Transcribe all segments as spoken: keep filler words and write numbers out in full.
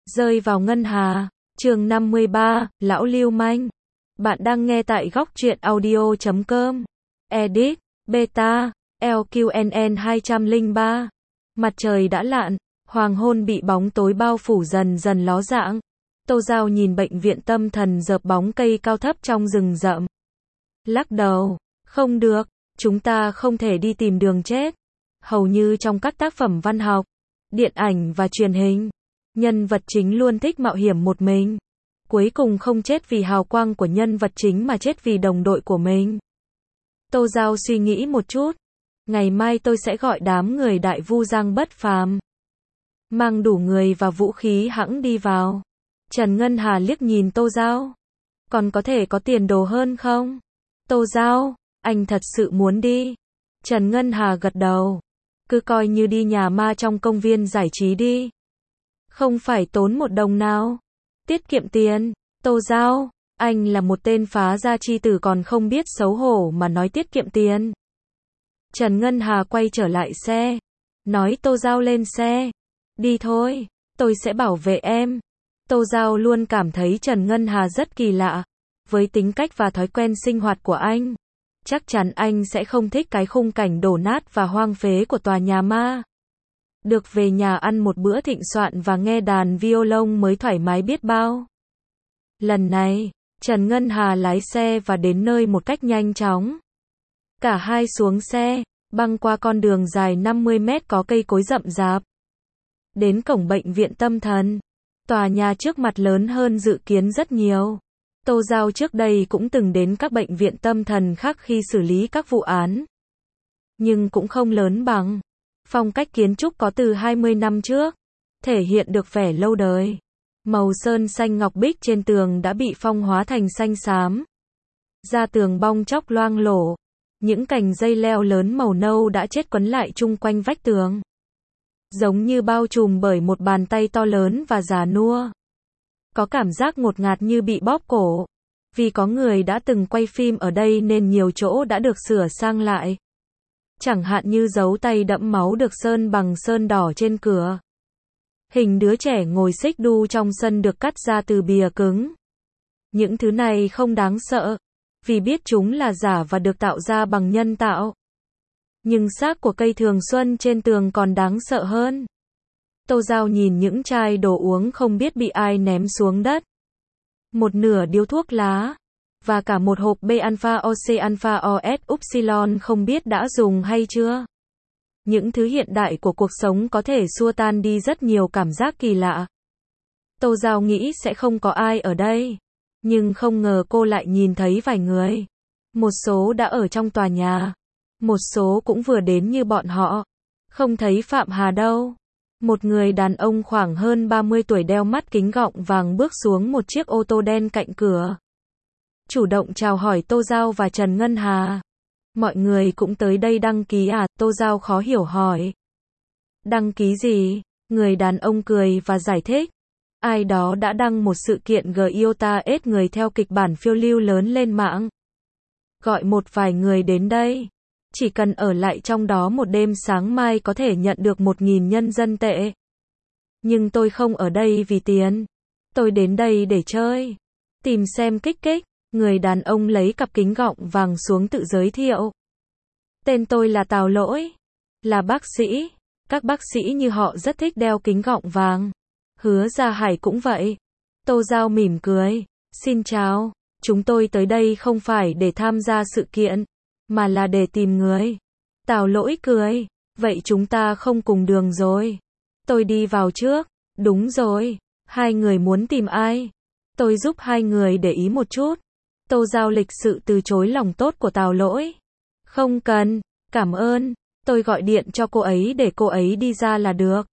Rơi vào ngân hà. Chương năm mươi ba, Lão Lưu Manh. Bạn đang nghe tại góc truyện audio chấm com. Edit, Beta, lờ quy en en hai không ba. Mặt trời đã lặn, hoàng hôn bị bóng tối bao phủ dần dần ló dạng. Tô Giao nhìn bệnh viện tâm thần dợp bóng cây cao thấp trong rừng rậm. Lắc đầu, không được, chúng ta không thể đi tìm đường chết. Hầu như trong các tác phẩm văn học, điện ảnh và truyền hình, nhân vật chính luôn thích mạo hiểm một mình. Cuối cùng không chết vì hào quang của nhân vật chính mà chết vì đồng đội của mình. Tô Giao suy nghĩ một chút. Ngày mai tôi sẽ gọi đám người Đại Vu Giang bất phàm. Mang đủ người và vũ khí hẵng đi vào. Trần Ngân Hà liếc nhìn Tô Giao. Còn có thể có tiền đồ hơn không? Tô Giao, anh thật sự muốn đi. Trần Ngân Hà gật đầu. Cứ coi như đi nhà ma trong công viên giải trí đi. Không phải tốn một đồng nào. Tiết kiệm tiền. Tô Giao, anh là một tên phá gia chi tử còn không biết xấu hổ mà nói tiết kiệm tiền. Trần Ngân Hà quay trở lại xe. Nói Tô Giao lên xe. Đi thôi, tôi sẽ bảo vệ em. Tô Giao luôn cảm thấy Trần Ngân Hà rất kỳ lạ. Với tính cách và thói quen sinh hoạt của anh, chắc chắn anh sẽ không thích cái khung cảnh đổ nát và hoang phế của tòa nhà ma. Được về nhà ăn một bữa thịnh soạn và nghe đàn violon mới thoải mái biết bao. Lần này, Trần Ngân Hà lái xe và đến nơi một cách nhanh chóng. Cả hai xuống xe, băng qua con đường dài năm mươi mét có cây cối rậm rạp. Đến cổng bệnh viện tâm thần. Tòa nhà trước mặt lớn hơn dự kiến rất nhiều. Tô Giao trước đây cũng từng đến các bệnh viện tâm thần khác khi xử lý các vụ án. Nhưng cũng không lớn bằng. Phong cách kiến trúc có từ hai mươi năm trước. Thể hiện được vẻ lâu đời. Màu sơn xanh ngọc bích trên tường đã bị phong hóa thành xanh xám. Da tường bong chóc loang lổ. Những cành dây leo lớn màu nâu đã chết quấn lại chung quanh vách tường. Giống như bao trùm bởi một bàn tay to lớn và già nua. Có cảm giác ngột ngạt như bị bóp cổ. Vì có người đã từng quay phim ở đây nên nhiều chỗ đã được sửa sang lại. Chẳng hạn như dấu tay đẫm máu được sơn bằng sơn đỏ trên cửa. Hình đứa trẻ ngồi xích đu trong sân được cắt ra từ bìa cứng. Những thứ này không đáng sợ, vì biết chúng là giả và được tạo ra bằng nhân tạo. Nhưng xác của cây thường xuân trên tường còn đáng sợ hơn. Tô Giao nhìn những chai đồ uống không biết bị ai ném xuống đất. Một nửa điếu thuốc lá. Và cả một hộp B-alpha-O-C-alpha-O-S upsilon không biết đã dùng hay chưa. Những thứ hiện đại của cuộc sống có thể xua tan đi rất nhiều cảm giác kỳ lạ. Tô Giao nghĩ sẽ không có ai ở đây. Nhưng không ngờ cô lại nhìn thấy vài người. Một số đã ở trong tòa nhà. Một số cũng vừa đến như bọn họ. Không thấy Phạm Hà đâu. Một người đàn ông khoảng hơn ba mươi tuổi đeo mắt kính gọng vàng bước xuống một chiếc ô tô đen cạnh cửa. Chủ động chào hỏi Tô Giao và Trần Ngân Hà. Mọi người cũng tới đây đăng ký à? Tô Giao khó hiểu hỏi. Đăng ký gì? Người đàn ông cười và giải thích. Ai đó đã đăng một sự kiện Giota ết người theo kịch bản phiêu lưu lớn lên mạng. Gọi một vài người đến đây. Chỉ cần ở lại trong đó một đêm sáng mai có thể nhận được một nghìn nhân dân tệ. Nhưng tôi không ở đây vì tiền. Tôi đến đây để chơi. Tìm xem kích kích. Người đàn ông lấy cặp kính gọng vàng xuống tự giới thiệu. Tên tôi là Tào Lỗi. Là bác sĩ. Các bác sĩ như họ rất thích đeo kính gọng vàng. Hứa Gia Hải cũng vậy. Tô Giao mỉm cười. Xin chào. Chúng tôi tới đây không phải để tham gia sự kiện. Mà là để tìm người. Tào Lỗi cười. Vậy chúng ta không cùng đường rồi. Tôi đi vào trước. Đúng rồi. Hai người muốn tìm ai? Tôi giúp hai người để ý một chút. Tô Giao lịch sự từ chối lòng tốt của Tào Lỗi. Không cần. Cảm ơn. Tôi gọi điện cho cô ấy để cô ấy đi ra là được.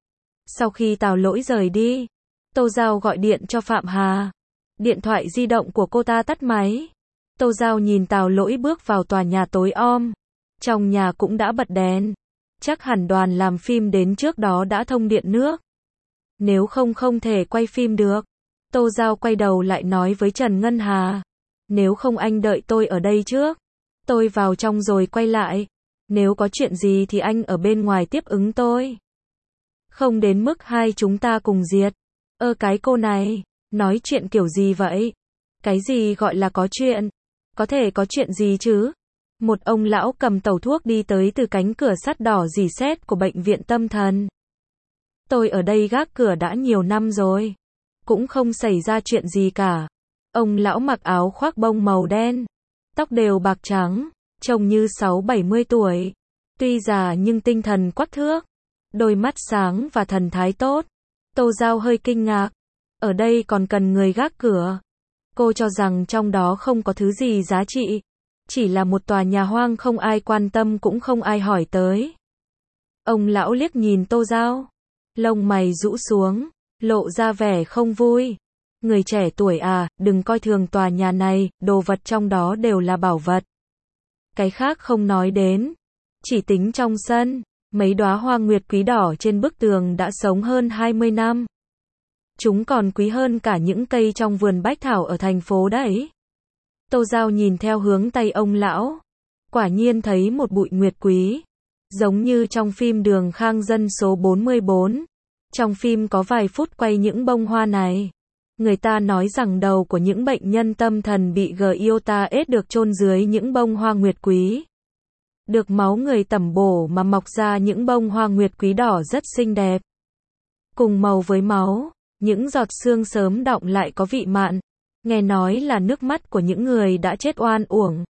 Sau khi Tào Lỗi rời đi, Tô Giao gọi điện cho Phạm Hà. Điện thoại di động của cô ta tắt máy. Tô Giao nhìn Tào Lỗi bước vào tòa nhà tối om. Trong nhà cũng đã bật đèn. Chắc hẳn đoàn làm phim đến trước đó đã thông điện nước. Nếu không không thể quay phim được. Tô Giao quay đầu lại nói với Trần Ngân Hà. Nếu không anh đợi tôi ở đây trước. Tôi vào trong rồi quay lại. Nếu có chuyện gì thì anh ở bên ngoài tiếp ứng tôi. Không đến mức hai chúng ta cùng diệt. Ơ cái cô này, nói chuyện kiểu gì vậy? Cái gì gọi là có chuyện? Có thể có chuyện gì chứ? Một ông lão cầm tàu thuốc đi tới từ cánh cửa sắt đỏ rỉ sét của bệnh viện tâm thần. Tôi ở đây gác cửa đã nhiều năm rồi. Cũng không xảy ra chuyện gì cả. Ông lão mặc áo khoác bông màu đen. Tóc đều bạc trắng. Trông như sáu bảy mươi tuổi. Tuy già nhưng tinh thần quắc thước. Đôi mắt sáng và thần thái tốt. Tô Giao hơi kinh ngạc. Ở đây còn cần người gác cửa. Cô cho rằng trong đó không có thứ gì giá trị. Chỉ là một tòa nhà hoang không ai quan tâm cũng không ai hỏi tới. Ông lão liếc nhìn Tô Giao. Lông mày rũ xuống. Lộ ra vẻ không vui. Người trẻ tuổi à, đừng coi thường tòa nhà này, đồ vật trong đó đều là bảo vật. Cái khác không nói đến. Chỉ tính trong sân, mấy đóa hoa nguyệt quý đỏ trên bức tường đã sống hơn hai mươi năm. Chúng còn quý hơn cả những cây trong vườn bách thảo ở thành phố đấy. Tô Giao nhìn theo hướng tay ông lão. Quả nhiên thấy một bụi nguyệt quý. Giống như trong phim Đường Khang Dân số bốn mươi bốn. Trong phim có vài phút quay những bông hoa này. Người ta nói rằng đầu của những bệnh nhân tâm thần bị giota ết được chôn dưới những bông hoa nguyệt quý. Được máu người tẩm bổ mà mọc ra những bông hoa nguyệt quý đỏ rất xinh đẹp. Cùng màu với máu, những giọt sương sớm đọng lại có vị mặn. Nghe nói là nước mắt của những người đã chết oan uổng.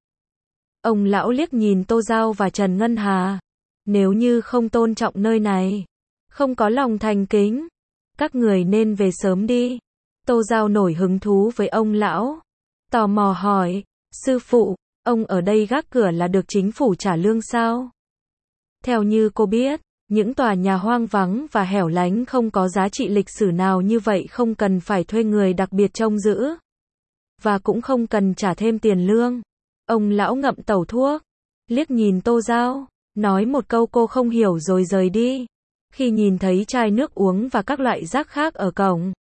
Ông lão liếc nhìn Tô Giao và Trần Ngân Hà. Nếu như không tôn trọng nơi này, không có lòng thành kính, các người nên về sớm đi. Tô Giao nổi hứng thú với ông lão. Tò mò hỏi, sư phụ, ông ở đây gác cửa là được chính phủ trả lương sao? Theo như cô biết, những tòa nhà hoang vắng và hẻo lánh không có giá trị lịch sử nào như vậy không cần phải thuê người đặc biệt trông giữ. Và cũng không cần trả thêm tiền lương. Ông lão ngậm tẩu thuốc, liếc nhìn Tô Giao, nói một câu cô không hiểu rồi rời đi. Khi nhìn thấy chai nước uống và các loại rác khác ở cổng,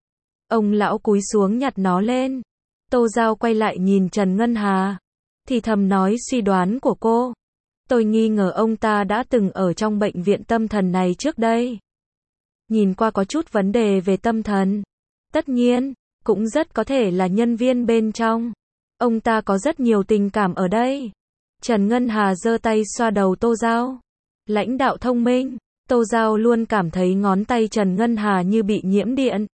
ông lão cúi xuống nhặt nó lên. Tô Giao quay lại nhìn Trần Ngân Hà, thì thầm nói suy đoán của cô. Tôi nghi ngờ ông ta đã từng ở trong bệnh viện tâm thần này trước đây. Nhìn qua có chút vấn đề về tâm thần. Tất nhiên, cũng rất có thể là nhân viên bên trong. Ông ta có rất nhiều tình cảm ở đây. Trần Ngân Hà giơ tay xoa đầu Tô Giao. Lãnh đạo thông minh. Tô Giao luôn cảm thấy ngón tay Trần Ngân Hà như bị nhiễm điện.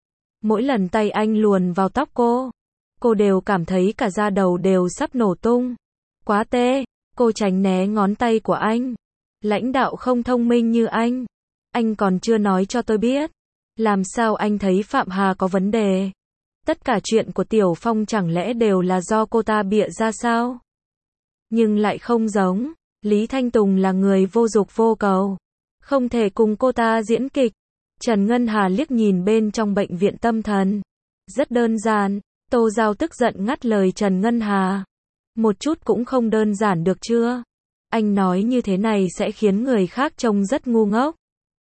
Mỗi lần tay anh luồn vào tóc cô, cô đều cảm thấy cả da đầu đều sắp nổ tung. Quá tê, cô tránh né ngón tay của anh. Lãnh đạo không thông minh như anh. Anh còn chưa nói cho tôi biết. Làm sao anh thấy Phạm Hà có vấn đề? Tất cả chuyện của Tiểu Phong chẳng lẽ đều là do cô ta bịa ra sao? Nhưng lại không giống. Lý Thanh Tùng là người vô dục vô cầu. Không thể cùng cô ta diễn kịch. Trần Ngân Hà liếc nhìn bên trong bệnh viện tâm thần. Rất đơn giản. Tô Giao tức giận ngắt lời Trần Ngân Hà. Một chút cũng không đơn giản được chưa? Anh nói như thế này sẽ khiến người khác trông rất ngu ngốc.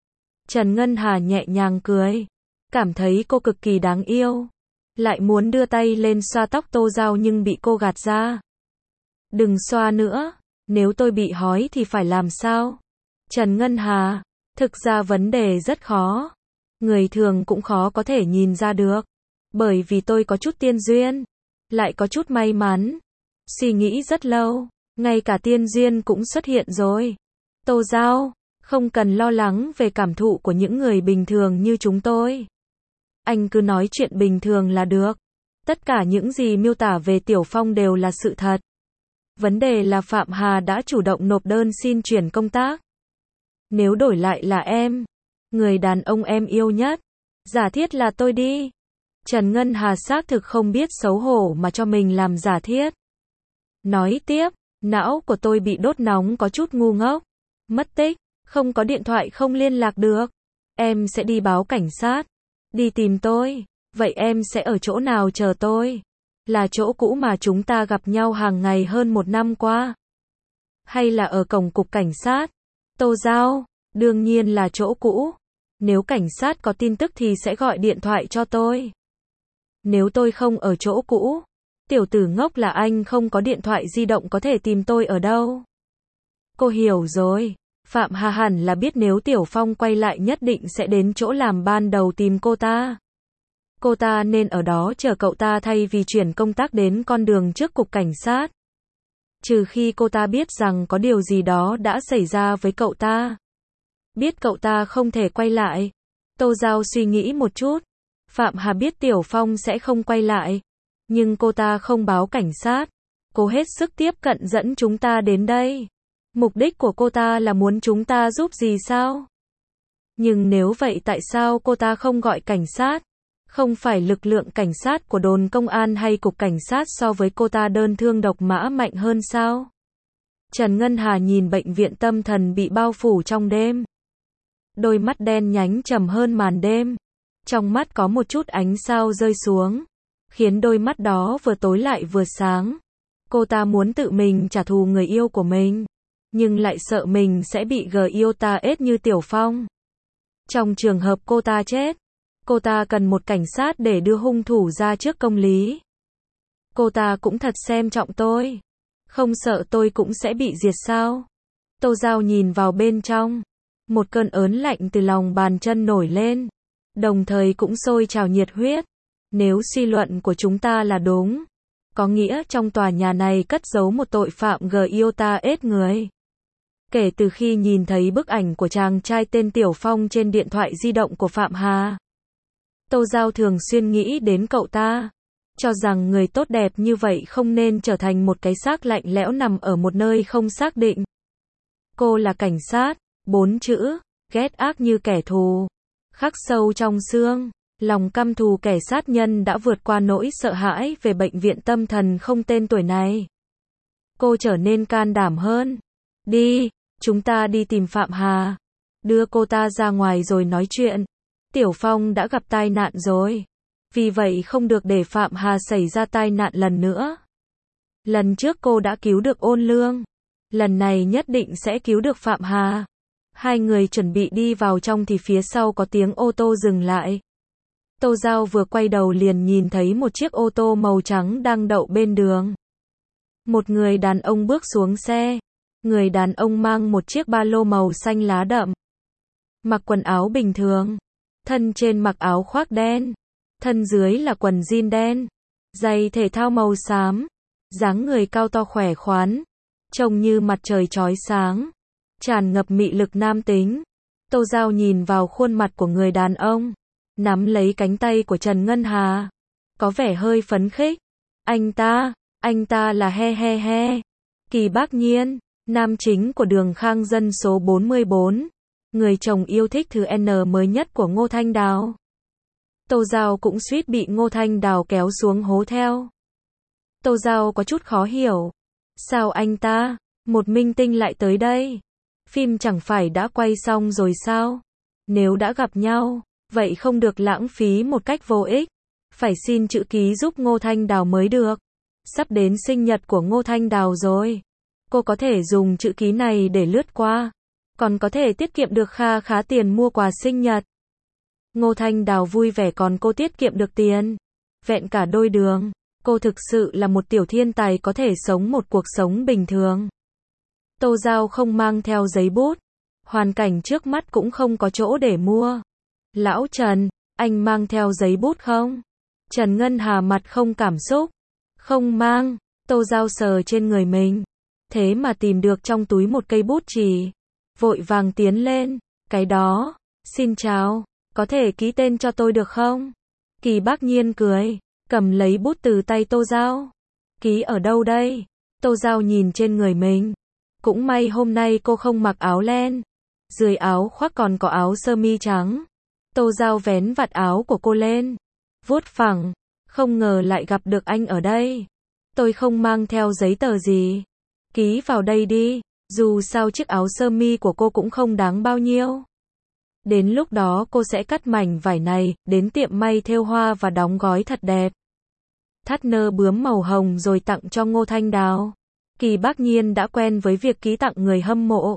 Trần Ngân Hà nhẹ nhàng cười. Cảm thấy cô cực kỳ đáng yêu. Lại muốn đưa tay lên xoa tóc Tô Giao nhưng bị cô gạt ra. Đừng xoa nữa. Nếu tôi bị hói thì phải làm sao? Trần Ngân Hà. Thực ra vấn đề rất khó. Người thường cũng khó có thể nhìn ra được. Bởi vì tôi có chút tiên duyên. Lại có chút may mắn. Suy nghĩ rất lâu. Ngay cả tiên duyên cũng xuất hiện rồi. Tô Giao. Không cần lo lắng về cảm thụ của những người bình thường như chúng tôi. Anh cứ nói chuyện bình thường là được. Tất cả những gì miêu tả về Tiểu Phong đều là sự thật. Vấn đề là Phạm Hà đã chủ động nộp đơn xin chuyển công tác. Nếu đổi lại là em, người đàn ông em yêu nhất, giả thiết là tôi đi. Trần Ngân Hà xác thực không biết xấu hổ mà cho mình làm giả thiết. Nói tiếp, não của tôi bị đốt nóng có chút ngu ngốc. Mất tích, không có điện thoại không liên lạc được. Em sẽ đi báo cảnh sát. Đi tìm tôi. Vậy em sẽ ở chỗ nào chờ tôi? Là chỗ cũ mà chúng ta gặp nhau hàng ngày hơn một năm qua? Hay là ở cổng cục cảnh sát? Tô Giao, đương nhiên là chỗ cũ. Nếu cảnh sát có tin tức thì sẽ gọi điện thoại cho tôi. Nếu tôi không ở chỗ cũ, tiểu tử ngốc là anh không có điện thoại di động có thể tìm tôi ở đâu? Cô hiểu rồi. Phạm Hà hẳn là biết nếu Tiểu Phong quay lại nhất định sẽ đến chỗ làm ban đầu tìm cô ta. Cô ta nên ở đó chờ cậu ta thay vì chuyển công tác đến con đường trước cục cảnh sát. Trừ khi cô ta biết rằng có điều gì đó đã xảy ra với cậu ta. Biết cậu ta không thể quay lại. Tô Giao suy nghĩ một chút. Phạm Hà biết Tiểu Phong sẽ không quay lại. Nhưng cô ta không báo cảnh sát. Cô hết sức tiếp cận dẫn chúng ta đến đây. Mục đích của cô ta là muốn chúng ta giúp gì sao? Nhưng nếu vậy tại sao cô ta không gọi cảnh sát? Không phải lực lượng cảnh sát của đồn công an hay cục cảnh sát so với cô ta đơn thương độc mã mạnh hơn sao? Trần Ngân Hà nhìn bệnh viện tâm thần bị bao phủ trong đêm. Đôi mắt đen nhánh trầm hơn màn đêm. Trong mắt có một chút ánh sao rơi xuống, khiến đôi mắt đó vừa tối lại vừa sáng. Cô ta muốn tự mình trả thù người yêu của mình, nhưng lại sợ mình sẽ bị gờ yêu ta ết như Tiểu Phong. Trong trường hợp cô ta chết, cô ta cần một cảnh sát để đưa hung thủ ra trước công lý. Cô ta cũng thật xem trọng tôi. Không sợ tôi cũng sẽ bị diệt sao? Tô Giao nhìn vào bên trong. Một cơn ớn lạnh từ lòng bàn chân nổi lên, đồng thời cũng sôi trào nhiệt huyết. Nếu suy luận của chúng ta là đúng, có nghĩa trong tòa nhà này cất giấu một tội phạm gờ yêu ta ết người. Kể từ khi nhìn thấy bức ảnh của chàng trai tên Tiểu Phong trên điện thoại di động của Phạm Hà, Tô Giao thường xuyên nghĩ đến cậu ta, cho rằng người tốt đẹp như vậy không nên trở thành một cái xác lạnh lẽo nằm ở một nơi không xác định. Cô là cảnh sát, bốn chữ, ghét ác như kẻ thù, khắc sâu trong xương. Lòng căm thù kẻ sát nhân đã vượt qua nỗi sợ hãi về bệnh viện tâm thần không tên tuổi này. Cô trở nên can đảm hơn. Đi, chúng ta đi tìm Phạm Hà. Đưa cô ta ra ngoài rồi nói chuyện. Tiểu Phong đã gặp tai nạn rồi. Vì vậy không được để Phạm Hà xảy ra tai nạn lần nữa. Lần trước cô đã cứu được Ôn Lương. Lần này nhất định sẽ cứu được Phạm Hà. Hai người chuẩn bị đi vào trong thì phía sau có tiếng ô tô dừng lại. Tô Giao vừa quay đầu liền nhìn thấy một chiếc ô tô màu trắng đang đậu bên đường. Một người đàn ông bước xuống xe. Người đàn ông mang một chiếc ba lô màu xanh lá đậm. Mặc quần áo bình thường. Thân trên mặc áo khoác đen. Thân dưới là quần jean đen. Giày thể thao màu xám. Dáng người cao to khỏe khoắn. Trông như mặt trời chói sáng. Tràn ngập mị lực nam tính. Tô Giao nhìn vào khuôn mặt của người đàn ông. Nắm lấy cánh tay của Trần Ngân Hà. Có vẻ hơi phấn khích. Anh ta, anh ta là he he he. Kỳ Bác Nhiên, nam chính của Đường Khang Dân số bốn mươi bốn. Người chồng yêu thích thứ N mới nhất của Ngô Thanh Đào. Tô Giao cũng suýt bị Ngô Thanh Đào kéo xuống hố theo. Tô Giao có chút khó hiểu. Sao anh ta, một minh tinh lại tới đây? Phim chẳng phải đã quay xong rồi sao? Nếu đã gặp nhau, vậy không được lãng phí một cách vô ích. Phải xin chữ ký giúp Ngô Thanh Đào mới được. Sắp đến sinh nhật của Ngô Thanh Đào rồi. Cô có thể dùng chữ ký này để lướt qua. Còn có thể tiết kiệm được kha khá tiền mua quà sinh nhật. Ngô Thanh Đào vui vẻ còn cô tiết kiệm được tiền. Vẹn cả đôi đường. Cô thực sự là một tiểu thiên tài có thể sống một cuộc sống bình thường. Tô Giao không mang theo giấy bút. Hoàn cảnh trước mắt cũng không có chỗ để mua. Lão Trần, anh mang theo giấy bút không? Trần Ngân Hà mặt không cảm xúc. Không mang. Tô Giao sờ trên người mình. Thế mà tìm được trong túi một cây bút chì. Vội vàng tiến lên. Cái đó. Xin chào. Có thể ký tên cho tôi được không? Kỳ Bác Nhiên cười. Cầm lấy bút từ tay Tô Giao. Ký ở đâu đây? Tô Giao nhìn trên người mình. Cũng may hôm nay cô không mặc áo len. Dưới áo khoác còn có áo sơ mi trắng. Tô Giao vén vạt áo của cô lên. Vuốt phẳng. Không ngờ lại gặp được anh ở đây. Tôi không mang theo giấy tờ gì. Ký vào đây đi. Dù sao chiếc áo sơ mi của cô cũng không đáng bao nhiêu. Đến lúc đó cô sẽ cắt mảnh vải này, đến tiệm may thêu hoa và đóng gói thật đẹp. Thắt nơ bướm màu hồng rồi tặng cho Ngô Thanh Đào. Kỳ Bác Nhiên đã quen với việc ký tặng người hâm mộ.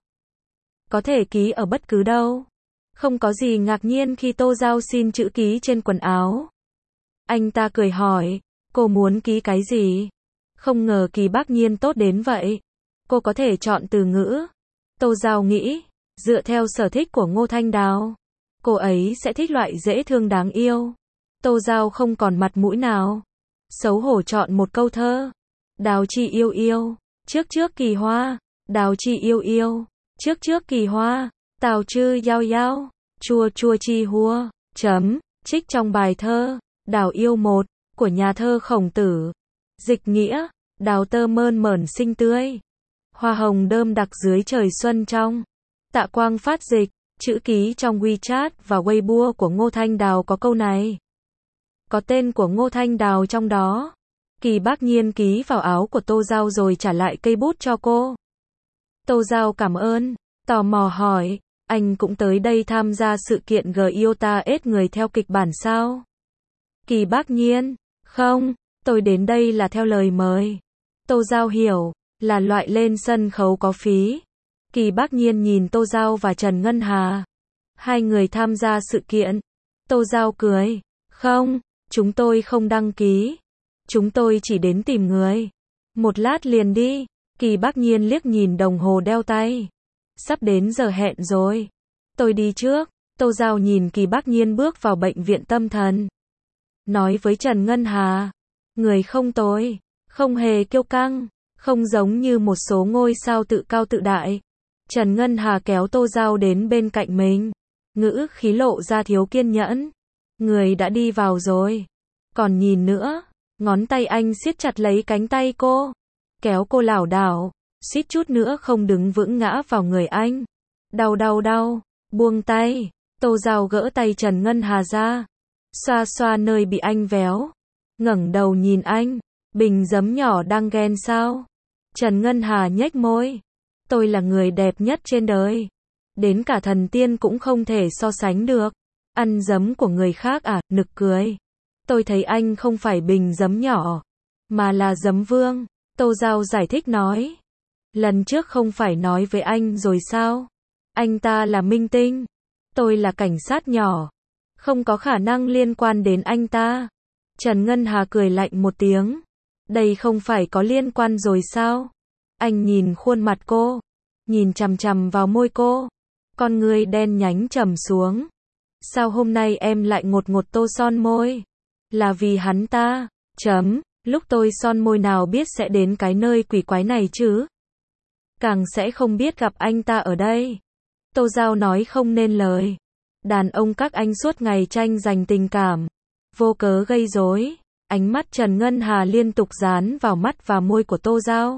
Có thể ký ở bất cứ đâu. Không có gì ngạc nhiên khi Tô Giao xin chữ ký trên quần áo. Anh ta cười hỏi, cô muốn ký cái gì? Không ngờ Kỳ Bác Nhiên tốt đến vậy. Cô có thể chọn từ ngữ. Tô Giao nghĩ, dựa theo sở thích của Ngô Thanh Đào, cô ấy sẽ thích loại dễ thương đáng yêu. Tô Giao không còn mặt mũi nào. Xấu hổ chọn một câu thơ. Đào chi yêu yêu, trước trước kỳ hoa. Đào chi yêu yêu, trước trước kỳ hoa. Tào chư yao yao, chua chua chi hua. Chấm, trích trong bài thơ, Đào yêu một, của nhà thơ Khổng Tử. Dịch nghĩa, đào tơ mơn mởn xinh tươi. Hoa hồng đơm đặc dưới trời xuân trong. Tạ Quang phát dịch, chữ ký trong WeChat và Weibo của Ngô Thanh Đào có câu này. Có tên của Ngô Thanh Đào trong đó. Kỳ Bác Nhiên ký vào áo của Tô Giao rồi trả lại cây bút cho cô. Tô Giao cảm ơn, tò mò hỏi, anh cũng tới đây tham gia sự kiện Giota ết người theo kịch bản sao? Kỳ Bác Nhiên, không, tôi đến đây là theo lời mời. Tô Giao hiểu, là loại lên sân khấu có phí. Kỳ Bác Nhiên nhìn Tô Giao và Trần Ngân Hà. Hai người tham gia sự kiện. Tô Giao cười, không, chúng tôi không đăng ký. Chúng tôi chỉ đến tìm người. Một lát liền đi. Kỳ Bác Nhiên liếc nhìn đồng hồ đeo tay. Sắp đến giờ hẹn rồi. Tôi đi trước. Tô Giao nhìn Kỳ Bác Nhiên bước vào bệnh viện tâm thần. Nói với Trần Ngân Hà. Người không tồi. Không hề kiêu căng. Không giống như một số ngôi sao tự cao tự đại. Trần Ngân Hà kéo Tô Giao đến bên cạnh mình. Ngữ khí lộ ra thiếu kiên nhẫn. Người đã đi vào rồi. Còn nhìn nữa. Ngón tay anh siết chặt lấy cánh tay cô. Kéo cô lảo đảo. Suýt chút nữa không đứng vững ngã vào người anh. Đau đau đau. Buông tay. Tô Giao gỡ tay Trần Ngân Hà ra. Xoa xoa nơi bị anh véo. Ngẩng đầu nhìn anh. Bình giấm nhỏ đang ghen sao? Trần Ngân Hà nhếch môi. Tôi là người đẹp nhất trên đời. Đến cả thần tiên cũng không thể so sánh được. Ăn giấm của người khác à, nực cười. Tôi thấy anh không phải bình giấm nhỏ, mà là giấm vương. Tô Giao giải thích nói. Lần trước không phải nói với anh rồi sao? Anh ta là minh tinh. Tôi là cảnh sát nhỏ. Không có khả năng liên quan đến anh ta. Trần Ngân Hà cười lạnh một tiếng. Đây không phải có liên quan rồi sao? Anh nhìn khuôn mặt cô. Nhìn chằm chằm vào môi cô. Con người đen nhánh trầm xuống. Sao hôm nay em lại ngột ngột tô son môi? Là vì hắn ta. Chấm. Lúc tôi son môi nào biết sẽ đến cái nơi quỷ quái này chứ? Càng sẽ không biết gặp anh ta ở đây. Tô Giao nói không nên lời. Đàn ông các anh suốt ngày tranh giành tình cảm. Vô cớ gây rối. Ánh mắt Trần Ngân Hà liên tục dán vào mắt và môi của Tô Giao.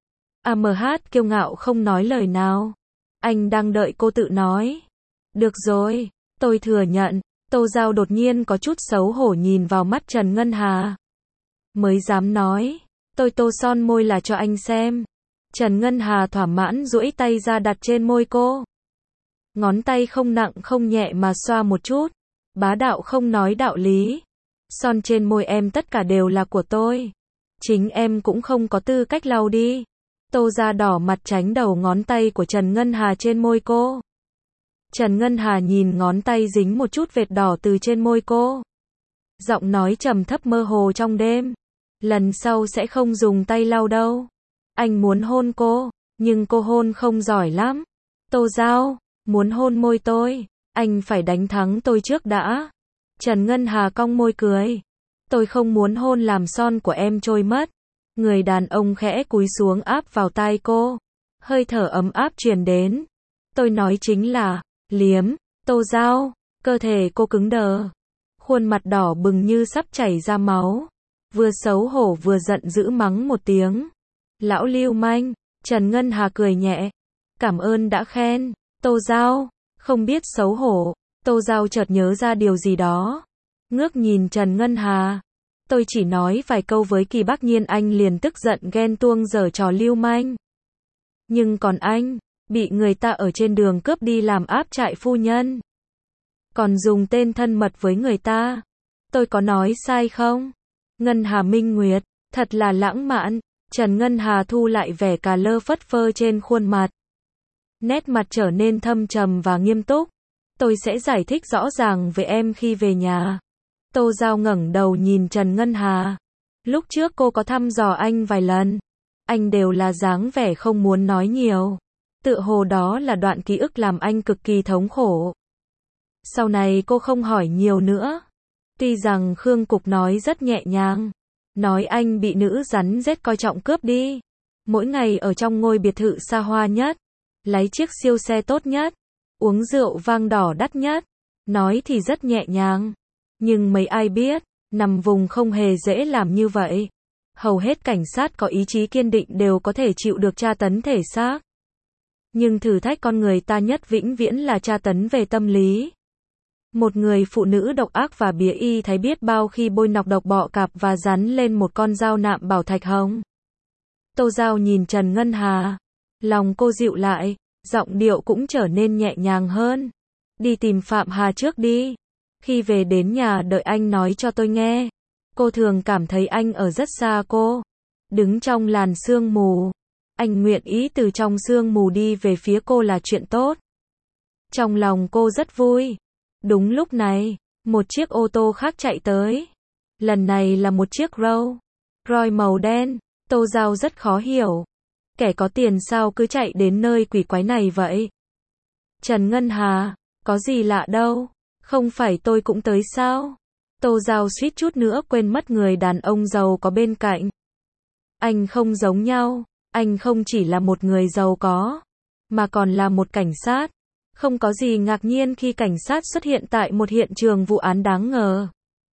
a em hát kiêu ngạo không nói lời nào. Anh đang đợi cô tự nói. Được rồi, tôi thừa nhận. Tô Giao đột nhiên có chút xấu hổ nhìn vào mắt Trần Ngân Hà. Mới dám nói. Tôi tô son môi là cho anh xem. Trần Ngân Hà thỏa mãn duỗi tay ra đặt trên môi cô. Ngón tay không nặng không nhẹ mà xoa một chút. Bá đạo không nói đạo lý. Son trên môi em tất cả đều là của tôi. Chính em cũng không có tư cách lau đi. Tô ra đỏ mặt tránh đầu ngón tay của Trần Ngân Hà trên môi cô. Trần Ngân Hà nhìn ngón tay dính một chút vệt đỏ từ trên môi cô. Giọng nói trầm thấp mơ hồ trong đêm. Lần sau sẽ không dùng tay lau đâu. Anh muốn hôn cô, nhưng cô hôn không giỏi lắm. Tô Giao, muốn hôn môi tôi, anh phải đánh thắng tôi trước đã. Trần Ngân Hà cong môi cười. Tôi không muốn hôn làm son của em trôi mất. Người đàn ông khẽ cúi xuống áp vào tai cô. Hơi thở ấm áp truyền đến. Tôi nói chính là, liếm. Tô Giao, cơ thể cô cứng đờ. Khuôn mặt đỏ bừng như sắp chảy ra máu. Vừa xấu hổ vừa giận dữ mắng một tiếng. Lão lưu manh. Trần Ngân Hà cười nhẹ. Cảm ơn đã khen. Tô Giao, không biết xấu hổ. Tô Giao chợt nhớ ra điều gì đó. Ngước nhìn Trần Ngân Hà. Tôi chỉ nói vài câu với Kỳ Bác Nhiên anh liền tức giận ghen tuông giở trò lưu manh. Nhưng còn anh, bị người ta ở trên đường cướp đi làm áp trại phu nhân. Còn dùng tên thân mật với người ta. Tôi có nói sai không? Ngân Hà Minh Nguyệt, thật là lãng mạn. Trần Ngân Hà thu lại vẻ cà lơ phất phơ trên khuôn mặt. Nét mặt trở nên thâm trầm và nghiêm túc. Tôi sẽ giải thích rõ ràng với em khi về nhà. Tô Giao ngẩng đầu nhìn Trần Ngân Hà. Lúc trước cô có thăm dò anh vài lần. Anh đều là dáng vẻ không muốn nói nhiều. Tựa hồ đó là đoạn ký ức làm anh cực kỳ thống khổ. Sau này cô không hỏi nhiều nữa. Tuy rằng Khương Cục nói rất nhẹ nhàng, nói anh bị nữ rắn rết coi trọng cướp đi, mỗi ngày ở trong ngôi biệt thự xa hoa nhất, lái chiếc siêu xe tốt nhất, uống rượu vang đỏ đắt nhất, nói thì rất nhẹ nhàng, nhưng mấy ai biết, nằm vùng không hề dễ làm như vậy. Hầu hết cảnh sát có ý chí kiên định đều có thể chịu được tra tấn thể xác. Nhưng thử thách con người ta nhất vĩnh viễn là tra tấn về tâm lý. Một người phụ nữ độc ác và bía y thấy biết bao khi bôi nọc độc bọ cạp và rắn lên một con dao nạm bảo thạch hồng. Tô Giao nhìn Trần Ngân Hà, lòng cô dịu lại, giọng điệu cũng trở nên nhẹ nhàng hơn. Đi tìm Phạm Hà trước đi. Khi về đến nhà đợi anh nói cho tôi nghe. Cô thường cảm thấy anh ở rất xa cô. Đứng trong làn sương mù. Anh nguyện ý từ trong sương mù đi về phía cô là chuyện tốt. Trong lòng cô rất vui. Đúng lúc này, một chiếc ô tô khác chạy tới. Lần này là một chiếc Rolls Royce màu đen. Tô Giao rất khó hiểu. Kẻ có tiền sao cứ chạy đến nơi quỷ quái này vậy? Trần Ngân Hà, có gì lạ đâu. Không phải tôi cũng tới sao? Tô Giao suýt chút nữa quên mất người đàn ông giàu có bên cạnh. Anh không giống nhau. Anh không chỉ là một người giàu có, mà còn là một cảnh sát. Không có gì ngạc nhiên khi cảnh sát xuất hiện tại một hiện trường vụ án đáng ngờ.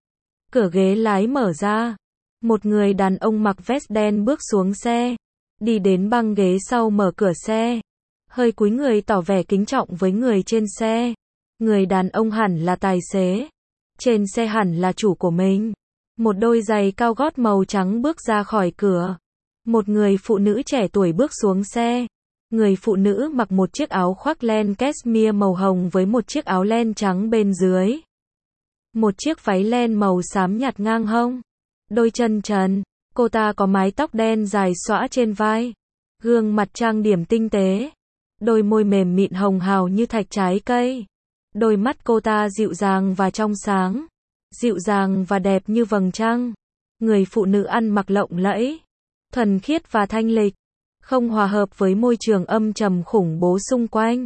Cửa ghế lái mở ra. Một người đàn ông mặc vest đen bước xuống xe. Đi đến băng ghế sau mở cửa xe. Hơi cúi người tỏ vẻ kính trọng với người trên xe. Người đàn ông hẳn là tài xế. Trên xe hẳn là chủ của mình. Một đôi giày cao gót màu trắng bước ra khỏi cửa. Một người phụ nữ trẻ tuổi bước xuống xe. Người phụ nữ mặc một chiếc áo khoác len cashmere màu hồng với một chiếc áo len trắng bên dưới. Một chiếc váy len màu xám nhạt ngang hông. Đôi chân trần. Cô ta có mái tóc đen dài xõa trên vai. Gương mặt trang điểm tinh tế. Đôi môi mềm mịn hồng hào như thạch trái cây. Đôi mắt cô ta dịu dàng và trong sáng. Dịu dàng và đẹp như vầng trăng. Người phụ nữ ăn mặc lộng lẫy. Thuần khiết và thanh lịch. Không hòa hợp với môi trường âm trầm khủng bố xung quanh.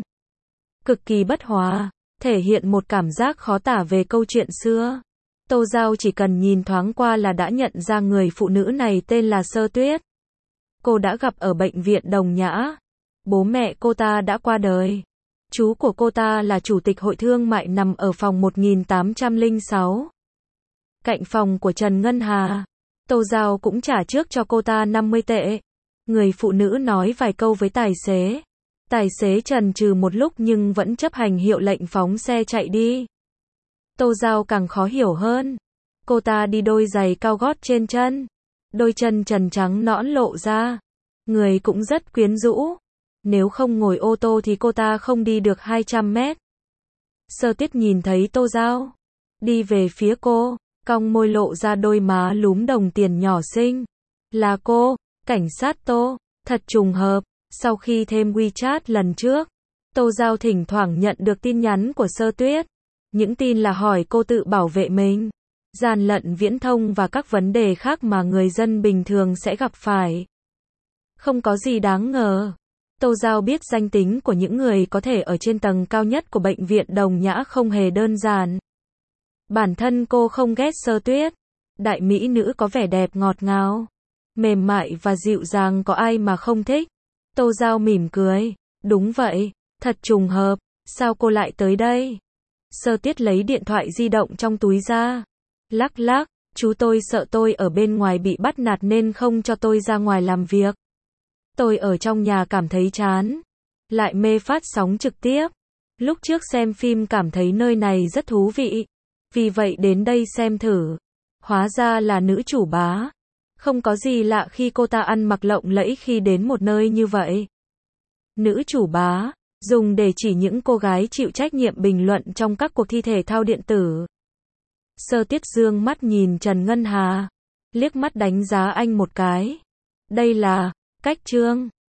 Cực kỳ bất hòa. Thể hiện một cảm giác khó tả về câu chuyện xưa. Tô Giao chỉ cần nhìn thoáng qua là đã nhận ra người phụ nữ này tên là Sơ Tuyết. Cô đã gặp ở bệnh viện Đồng Nhã. Bố mẹ cô ta đã qua đời. Chú của cô ta là chủ tịch hội thương mại nằm ở phòng một nghìn tám trăm lẻ sáu. Cạnh phòng của Trần Ngân Hà. Tô Giao cũng trả trước cho cô ta năm mươi tệ. Người phụ nữ nói vài câu với tài xế. Tài xế chần chừ một lúc nhưng vẫn chấp hành hiệu lệnh phóng xe chạy đi. Tô Giao càng khó hiểu hơn. Cô ta đi đôi giày cao gót trên chân. Đôi chân trần trắng nõn lộ ra. Người cũng rất quyến rũ. Nếu không ngồi ô tô thì cô ta không đi được hai trăm mét. Sơ Tuyết nhìn thấy Tô Giao. Đi về phía cô. Cong môi lộ ra đôi má lúm đồng tiền nhỏ xinh. Là cô, cảnh sát Tô. Thật trùng hợp. Sau khi thêm WeChat lần trước, Tô Giao thỉnh thoảng nhận được tin nhắn của Sơ Tuyết. Những tin là hỏi cô tự bảo vệ mình, gian lận viễn thông và các vấn đề khác mà người dân bình thường sẽ gặp phải. Không có gì đáng ngờ. Tô Giao biết danh tính của những người có thể ở trên tầng cao nhất của bệnh viện Đồng Nhã không hề đơn giản. Bản thân cô không ghét Sơ Tuyết. Đại mỹ nữ có vẻ đẹp ngọt ngào, mềm mại và dịu dàng, có ai mà không thích. Tô Giao mỉm cười. Đúng vậy, thật trùng hợp. Sao cô lại tới đây? Sơ Tuyết lấy điện thoại di động trong túi ra. Lắc lắc, chú tôi sợ tôi ở bên ngoài bị bắt nạt nên không cho tôi ra ngoài làm việc. Tôi ở trong nhà cảm thấy chán. Lại mê phát sóng trực tiếp. Lúc trước xem phim cảm thấy nơi này rất thú vị. Vì vậy đến đây xem thử. Hóa ra là nữ chủ bá. Không có gì lạ khi cô ta ăn mặc lộng lẫy khi đến một nơi như vậy. Nữ chủ bá, dùng để chỉ những cô gái chịu trách nhiệm bình luận trong các cuộc thi thể thao điện tử. Sơ Tuyết dương mắt nhìn Trần Ngân Hà. Liếc mắt đánh giá anh một cái. Đây là cách Trương.